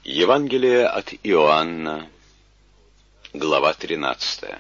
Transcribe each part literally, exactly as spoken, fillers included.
Евангелие от Иоанна, глава тринадцатая.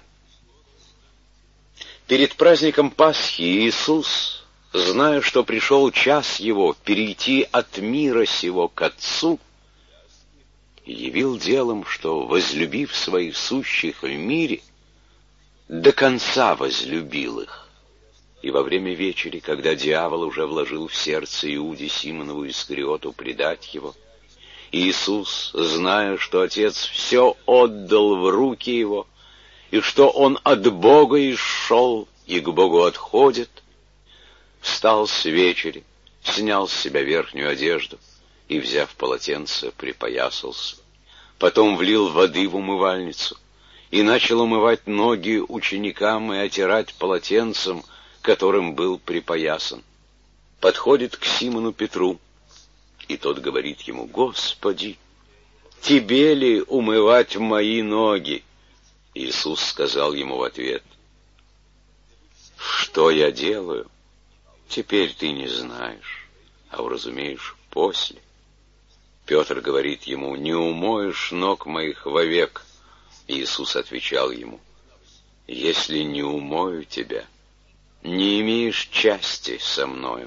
Перед праздником Пасхи Иисус, зная, что пришел час Его перейти от мира сего к Отцу, явил делом, что, возлюбив своих сущих в мире, до конца возлюбил их. И во время вечери, когда дьявол уже вложил в сердце Иуде Симонову Искариоту предать его, Иисус, зная, что Отец все отдал в руки Его, и что Он от Бога исшел и к Богу отходит, встал с вечери, снял с себя верхнюю одежду и, взяв полотенце, припоясался. Потом влил воды в умывальницу и начал умывать ноги ученикам и отирать полотенцем, которым был припоясан. Подходит к Симону Петру, и тот говорит ему: «Господи, тебе ли умывать мои ноги?» Иисус сказал ему в ответ: «Что я делаю, теперь ты не знаешь, а уразумеешь после». Петр говорит ему: «Не умоешь ног моих вовек». Иисус отвечал ему: «Если не умою тебя, не имеешь части со мною».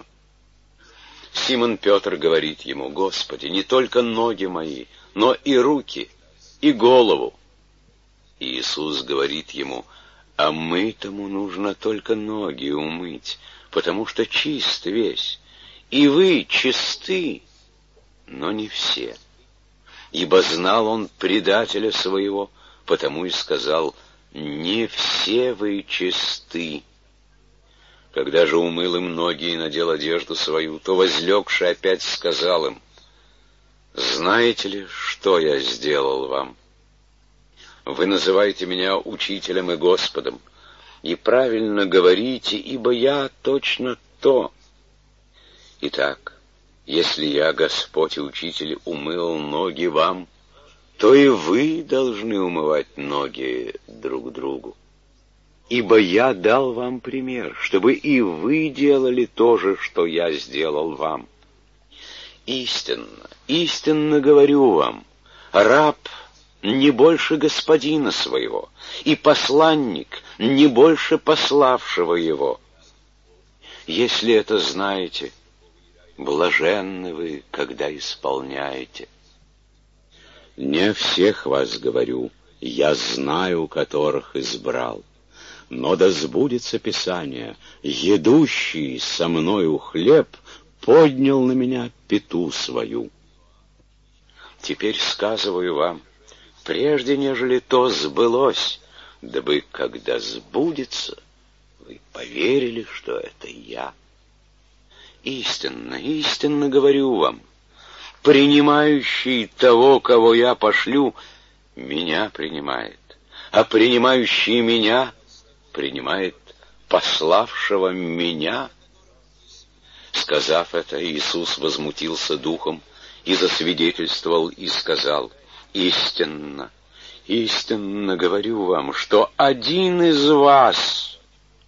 Симон Петр говорит ему: «Господи, не только ноги мои, но и руки, и голову». Иисус говорит ему: «А мытому нужно только ноги умыть, потому что чист весь, и вы чисты, но не все». Ибо знал он предателя своего, потому и сказал: «Не все вы чисты». Когда же умыл им ноги и надел одежду свою, то, возлегши, опять сказал им: «Знаете ли, что я сделал вам? Вы называете меня учителем и Господом, и правильно говорите, ибо я точно то. Итак, если я, Господь и Учитель, умыл ноги вам, то и вы должны умывать ноги друг другу. Ибо я дал вам пример, чтобы и вы делали то же, что я сделал вам. Истинно, истинно говорю вам, раб не больше господина своего, и посланник не больше пославшего его. Если это знаете, блаженны вы, когда исполняете. Не всех вас говорю, я знаю, которых избрал. Но да сбудется Писание: едущий со мною хлеб поднял на меня пяту свою. Теперь сказываю вам, прежде нежели то сбылось, дабы, когда сбудется, вы поверили, что это я. Истинно, истинно говорю вам, принимающий того, кого я пошлю, меня принимает, а принимающий меня принимает пославшего меня». Сказав это, Иисус возмутился духом и засвидетельствовал и сказал: «Истинно, истинно говорю вам, что один из вас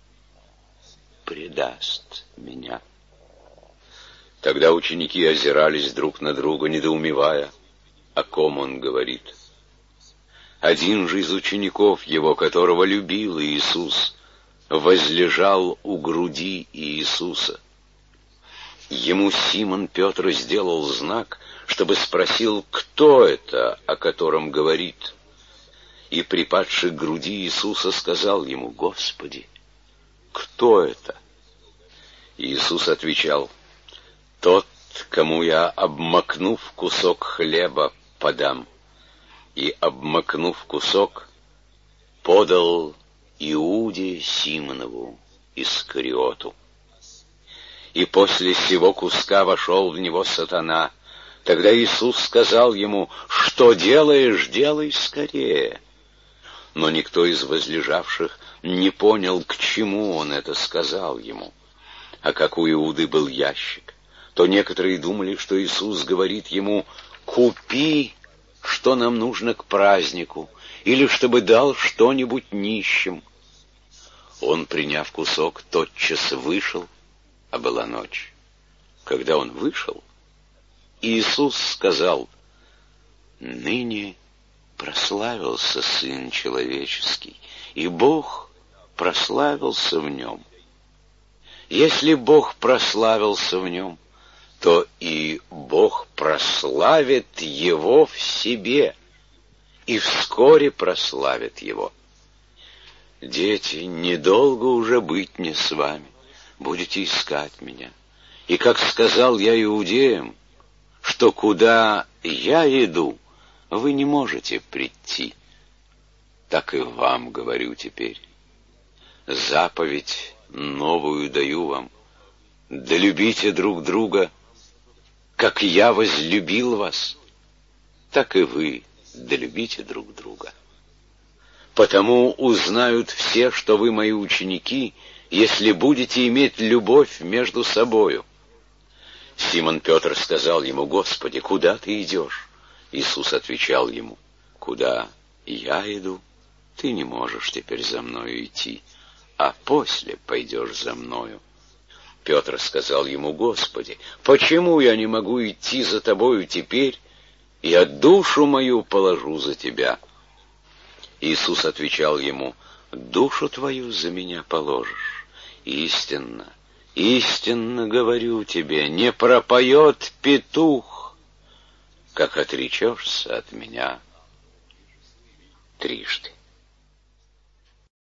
предаст меня». Тогда ученики озирались друг на друга, недоумевая, о ком он говорит. Один же из учеников его, которого любил Иисус, возлежал у груди Иисуса. Ему Симон Петр сделал знак, чтобы спросил, кто это, о котором говорит. И, припадший к груди Иисуса, сказал ему: «Господи, кто это?» Иисус отвечал: «Тот, кому я, обмакнув кусок хлеба, подам». И, обмакнув кусок, подал Иуде Симонову Искариоту. И после сего куска вошел в него сатана. Тогда Иисус сказал ему: «Что делаешь, делай скорее». Но никто из возлежавших не понял, к чему он это сказал ему. А как у Иуды был ящик, то некоторые думали, что Иисус говорит ему: «Купи, что нам нужно к празднику, или чтобы дал что-нибудь нищим». Он, приняв кусок, тотчас вышел, а была ночь. Когда он вышел, Иисус сказал: Ныне прославился Сын Человеческий, и Бог прославился в нем. Если Бог прославился в нем, то и Бог прославит его в себе, и вскоре прославит его. Дети, недолго уже быть мне с вами, будете искать меня. И как сказал я иудеям, что куда я иду, вы не можете прийти, так и вам говорю теперь. Заповедь новую даю вам: да любите друг друга, как я возлюбил вас, так и вы да любите друг друга. Потому узнают все, что вы мои ученики, если будете иметь любовь между собою. Симон Петр сказал ему: Господи, куда ты идешь? Иисус отвечал ему: куда я иду, ты не можешь теперь за мною идти, а после пойдешь за мною. Петр сказал ему: Господи, почему я не могу идти за тобою теперь? Я душу мою положу за тебя. Иисус отвечал ему: душу твою за меня положишь. Истинно, истинно говорю тебе, не пропоет петух, как отречешься от меня трижды.